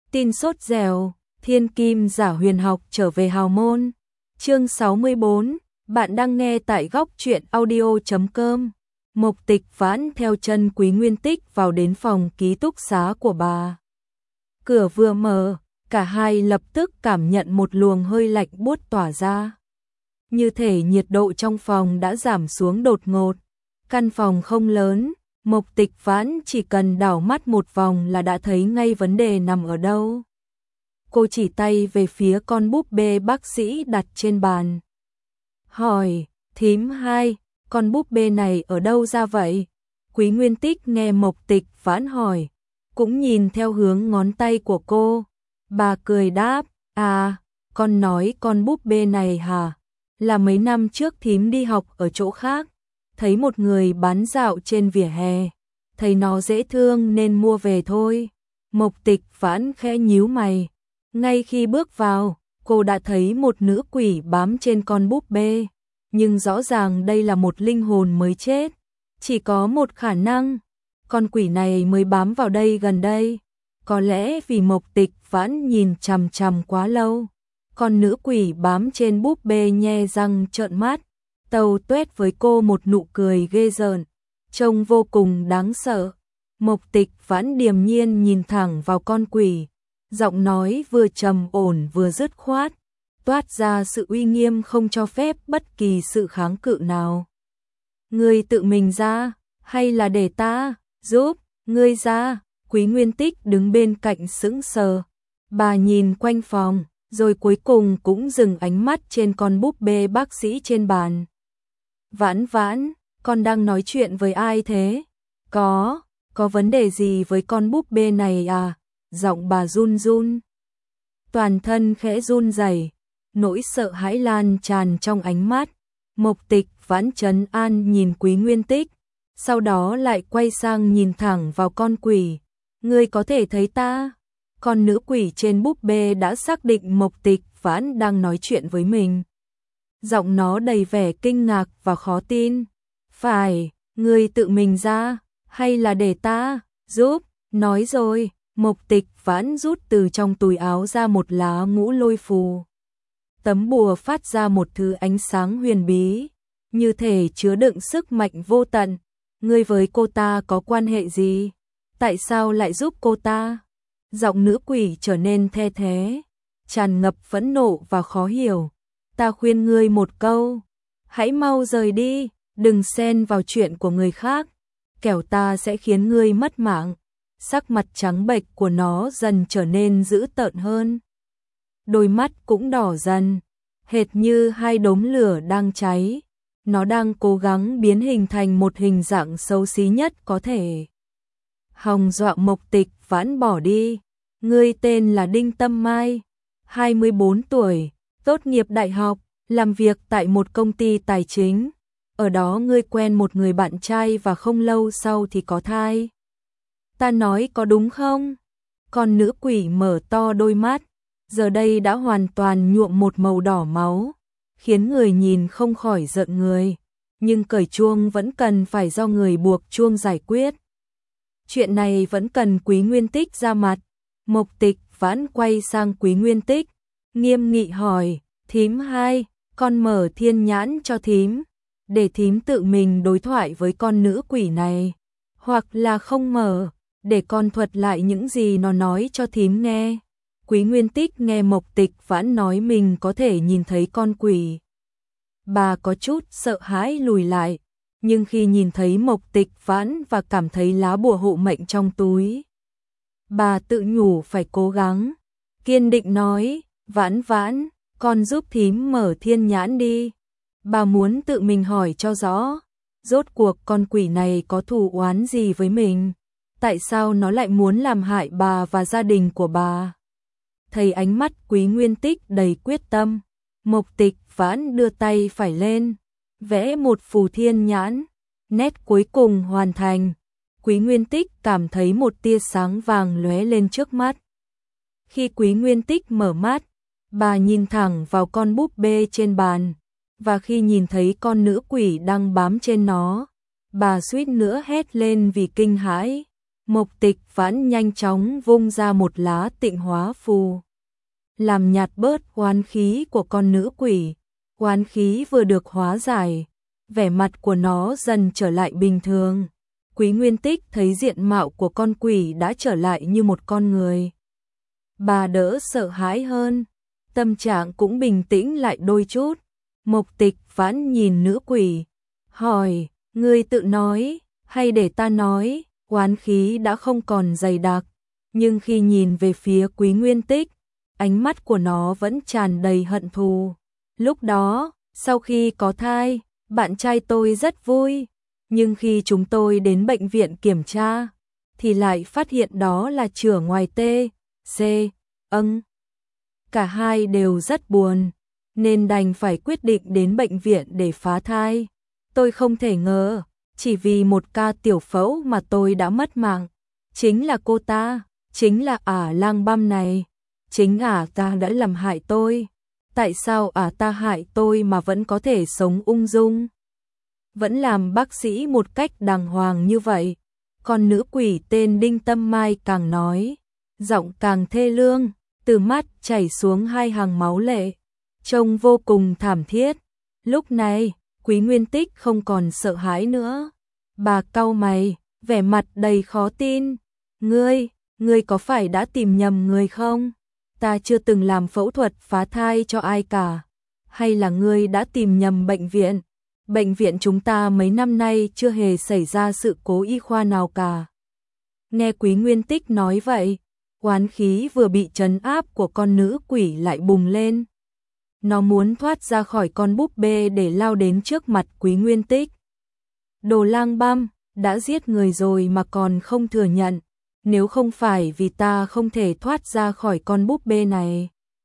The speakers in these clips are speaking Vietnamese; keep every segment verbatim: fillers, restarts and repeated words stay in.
Tin sốt dẻo, thiên kim giả huyền học trở về hào môn. Chương sáu mươi bốn, bạn đang nghe tại góc truyện audio chấm com. Mộc Tịch Vãn theo chân Quý Nguyên Tích vào đến phòng ký túc xá của bà. Cửa vừa mở, cả hai lập tức cảm nhận một luồng hơi lạnh buốt tỏa ra. Như thể nhiệt độ trong phòng đã giảm xuống đột ngột. Căn phòng không lớn, Mộc Tịch Vãn chỉ cần đảo mắt một vòng là đã thấy ngay vấn đề nằm ở đâu. Cô chỉ tay về phía con búp bê bác sĩ đặt trên bàn. Hỏi, thím hai, con búp bê này ở đâu ra vậy? Quý Nguyên Tích nghe Mộc Tịch Vãn hỏi, cũng nhìn theo hướng ngón tay của cô. Bà cười đáp, à, con nói con búp bê này hả? Là mấy năm trước thím đi học ở chỗ khác, thấy một người bán dạo trên vỉa hè, thấy nó dễ thương nên mua về thôi. Mộc Tịch Vãn khẽ nhíu mày. Ngay khi bước vào, cô đã thấy một nữ quỷ bám trên con búp bê, nhưng rõ ràng đây là một linh hồn mới chết. Chỉ có một khả năng, con quỷ này mới bám vào đây gần đây. Có lẽ vì Mộc Tịch Vãn nhìn chằm chằm quá lâu, con nữ quỷ bám trên búp bê nhe răng trợn mắt, tâu tuét với cô một nụ cười ghê rợn, trông vô cùng đáng sợ. Mộc Tịch Vãn điềm nhiên nhìn thẳng vào con quỷ, giọng nói vừa trầm ổn vừa dứt khoát, toát ra sự uy nghiêm không cho phép bất kỳ sự kháng cự nào. Ngươi tự mình ra, hay là để ta giúp ngươi ra? Quý Nguyên Tích đứng bên cạnh sững sờ. Bà nhìn quanh phòng, rồi cuối cùng cũng dừng ánh mắt trên con búp bê bác sĩ trên bàn. Vãn Vãn, con đang nói chuyện với ai thế? Có, có vấn đề gì với con búp bê này à? Giọng bà run run. Toàn thân khẽ run rẩy, nỗi sợ hãi lan tràn trong ánh mắt. Mộc Tịch Vãn trấn an nhìn Quý Nguyên Tích, sau đó lại quay sang nhìn thẳng vào con quỷ. Ngươi có thể thấy ta? Con nữ quỷ trên búp bê đã xác định Mộc Tịch Vãn đang nói chuyện với mình. Giọng nó đầy vẻ kinh ngạc và khó tin. Phải, ngươi tự mình ra, hay là để ta giúp? Nói rồi, Mộc Tịch Vãn rút từ trong túi áo ra một lá ngũ lôi phù. Tấm bùa phát ra một thứ ánh sáng huyền bí, như thể chứa đựng sức mạnh vô tận. Ngươi với cô ta có quan hệ gì? Tại sao lại giúp cô ta? Giọng nữ quỷ trở nên the thé, tràn ngập phẫn nộ và khó hiểu. Ta khuyên ngươi một câu, hãy mau rời đi, đừng xen vào chuyện của người khác, kẻo ta sẽ khiến ngươi mất mạng. Sắc mặt trắng bệch của nó dần trở nên dữ tợn hơn. Đôi mắt cũng đỏ dần, hệt như hai đốm lửa đang cháy. Nó đang cố gắng biến hình thành một hình dạng xấu xí nhất có thể. Hòng dọa Mộc Tịch Vãn bỏ đi. Ngươi tên là Đinh Tâm Mai, hai mươi bốn tuổi, tốt nghiệp đại học, làm việc tại một công ty tài chính. Ở đó ngươi quen một người bạn trai và không lâu sau thì có thai. Ta nói có đúng không? Con nữ quỷ mở to đôi mắt, giờ đây đã hoàn toàn nhuộm một màu đỏ máu, khiến người nhìn không khỏi rợn người. Nhưng cởi chuông vẫn cần phải do người buộc chuông giải quyết. Chuyện này vẫn cần Quý Nguyên Tích ra mặt. Mộc Tịch Vãn quay sang Quý Nguyên Tích, nghiêm nghị hỏi, thím hai, con mở thiên nhãn cho thím, để thím tự mình đối thoại với con nữ quỷ này, hoặc là không mở, để con thuật lại những gì nó nói cho thím nghe. Quý Nguyên Tích nghe Mộc Tịch Vãn nói mình có thể nhìn thấy con quỷ. Bà có chút sợ hãi lùi lại, nhưng khi nhìn thấy Mộc Tịch Vãn và cảm thấy lá bùa hộ mệnh trong túi, bà tự nhủ phải cố gắng, kiên định nói, Vãn Vãn, con giúp thím mở thiên nhãn đi. Bà muốn tự mình hỏi cho rõ, rốt cuộc con quỷ này có thù oán gì với mình, tại sao nó lại muốn làm hại bà và gia đình của bà. Thấy ánh mắt Quý Nguyên Tích đầy quyết tâm, Mộc Tịch Vãn đưa tay phải lên, vẽ một phù thiên nhãn, nét cuối cùng hoàn thành. Quý Nguyên Tích cảm thấy một tia sáng vàng lóe lên trước mắt. Khi Quý Nguyên Tích mở mắt, bà nhìn thẳng vào con búp bê trên bàn, và khi nhìn thấy con nữ quỷ đang bám trên nó, bà suýt nữa hét lên vì kinh hãi. Mộc Tịch Vãn nhanh chóng vung ra một lá tịnh hóa phù, làm nhạt bớt oán khí của con nữ quỷ. Oán khí vừa được hóa giải, vẻ mặt của nó dần trở lại bình thường. Quý Nguyên Tích thấy diện mạo của con quỷ đã trở lại như một con người. Bà đỡ sợ hãi hơn, tâm trạng cũng bình tĩnh lại đôi chút. Mộc Tịch Vãn nhìn nữ quỷ, hỏi, ngươi tự nói, hay để ta nói? Oán khí đã không còn dày đặc, nhưng khi nhìn về phía Quý Nguyên Tích, ánh mắt của nó vẫn tràn đầy hận thù. Lúc đó, sau khi có thai, bạn trai tôi rất vui, nhưng khi chúng tôi đến bệnh viện kiểm tra, thì lại phát hiện đó là chửa ngoài T, C, âng. Cả hai đều rất buồn, nên đành phải quyết định đến bệnh viện để phá thai. Tôi không thể ngờ, chỉ vì một ca tiểu phẫu mà tôi đã mất mạng. Chính là cô ta, chính là ả lang băm này, chính ả ta đã làm hại tôi. Tại sao ả ta hại tôi mà vẫn có thể sống ung dung, vẫn làm bác sĩ một cách đàng hoàng như vậy? Còn nữ quỷ tên Đinh Tâm Mai càng nói, giọng càng thê lương, từ mắt chảy xuống hai hàng máu lệ, trông vô cùng thảm thiết. Lúc này, Quý Nguyên Tích không còn sợ hãi nữa. Bà cau mày, vẻ mặt đầy khó tin. Ngươi, ngươi có phải đã tìm nhầm người không? Ta chưa từng làm phẫu thuật phá thai cho ai cả. Hay là ngươi đã tìm nhầm bệnh viện? Bệnh viện chúng ta mấy năm nay chưa hề xảy ra sự cố y khoa nào cả. Nghe Quý Nguyên Tích nói vậy, oán khí vừa bị trấn áp của con nữ quỷ lại bùng lên. Nó muốn thoát ra khỏi con búp bê để lao đến trước mặt Quý Nguyên Tích. Đồ lang băm, đã giết người rồi mà còn không thừa nhận. Nếu không phải vì ta không thể thoát ra khỏi con búp bê này,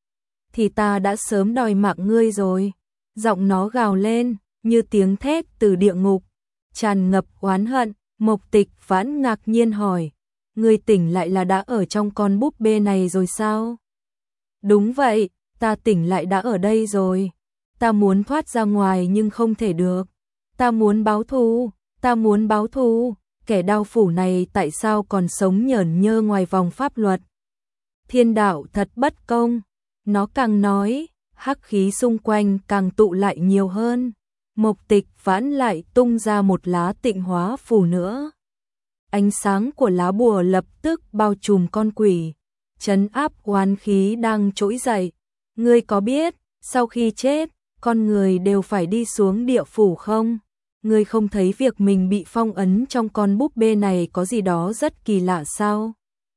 thì ta đã sớm đòi mạng ngươi rồi. Giọng nó gào lên, như tiếng thét từ địa ngục, tràn ngập oán hận. Mộc Tịch Vãn ngạc nhiên hỏi, ngươi tỉnh lại là đã ở trong con búp bê này rồi sao? Đúng vậy, ta tỉnh lại đã ở đây rồi. Ta muốn thoát ra ngoài nhưng không thể được. Ta muốn báo thù, ta muốn báo thù. Kẻ đao phủ này tại sao còn sống nhởn nhơ ngoài vòng pháp luật? Thiên đạo thật bất công. Nó càng nói, hắc khí xung quanh càng tụ lại nhiều hơn. Mộc Tịch Vãn lại tung ra một lá tịnh hóa phù nữa. Ánh sáng của lá bùa lập tức bao trùm con quỷ, trấn áp oán khí đang trỗi dậy. Ngươi có biết, sau khi chết, con người đều phải đi xuống địa phủ không? Ngươi không thấy việc mình bị phong ấn trong con búp bê này có gì đó rất kỳ lạ sao?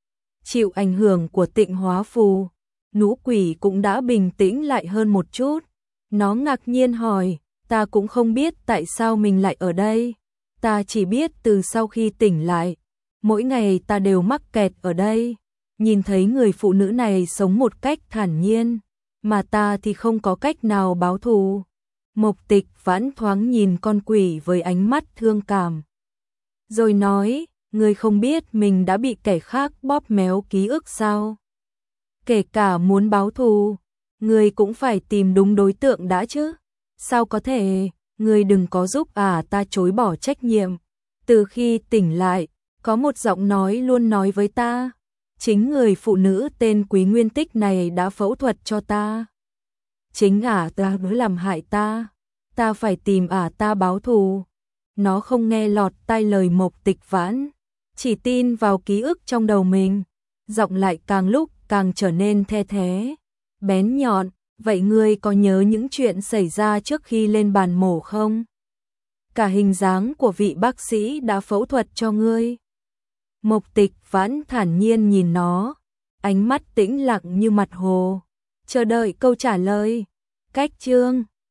Chịu ảnh hưởng của tịnh hóa phù, nữ quỷ cũng đã bình tĩnh lại hơn một chút. Nó ngạc nhiên hỏi, ta cũng không biết tại sao mình lại ở đây. Ta chỉ biết từ sau khi tỉnh lại, mỗi ngày ta đều mắc kẹt ở đây. Nhìn thấy người phụ nữ này sống một cách thản nhiên, mà ta thì không có cách nào báo thù. Mộc Tịch Vãn thoáng nhìn con quỷ với ánh mắt thương cảm, rồi nói, ngươi không biết mình đã bị kẻ khác bóp méo ký ức sao? Kể cả muốn báo thù, ngươi cũng phải tìm đúng đối tượng đã chứ. Sao có thể? Ngươi đừng có giúp à ta chối bỏ trách nhiệm. Từ khi tỉnh lại, có một giọng nói luôn nói với ta, chính người phụ nữ tên Quý Nguyên Tích này đã phẫu thuật cho ta. Chính ả ta mới làm hại ta. Ta phải tìm ả ta báo thù. Nó không nghe lọt tai lời Mộc Tịch Vãn, chỉ tin vào ký ức trong đầu mình. Giọng lại càng lúc càng trở nên the thé, bén nhọn. Vậy ngươi có nhớ những chuyện xảy ra trước khi lên bàn mổ không? Cả hình dáng của vị bác sĩ đã phẫu thuật cho ngươi. Mộc Tịch Vãn thản nhiên nhìn nó, ánh mắt tĩnh lặng như mặt hồ, chờ đợi câu trả lời. Cách chương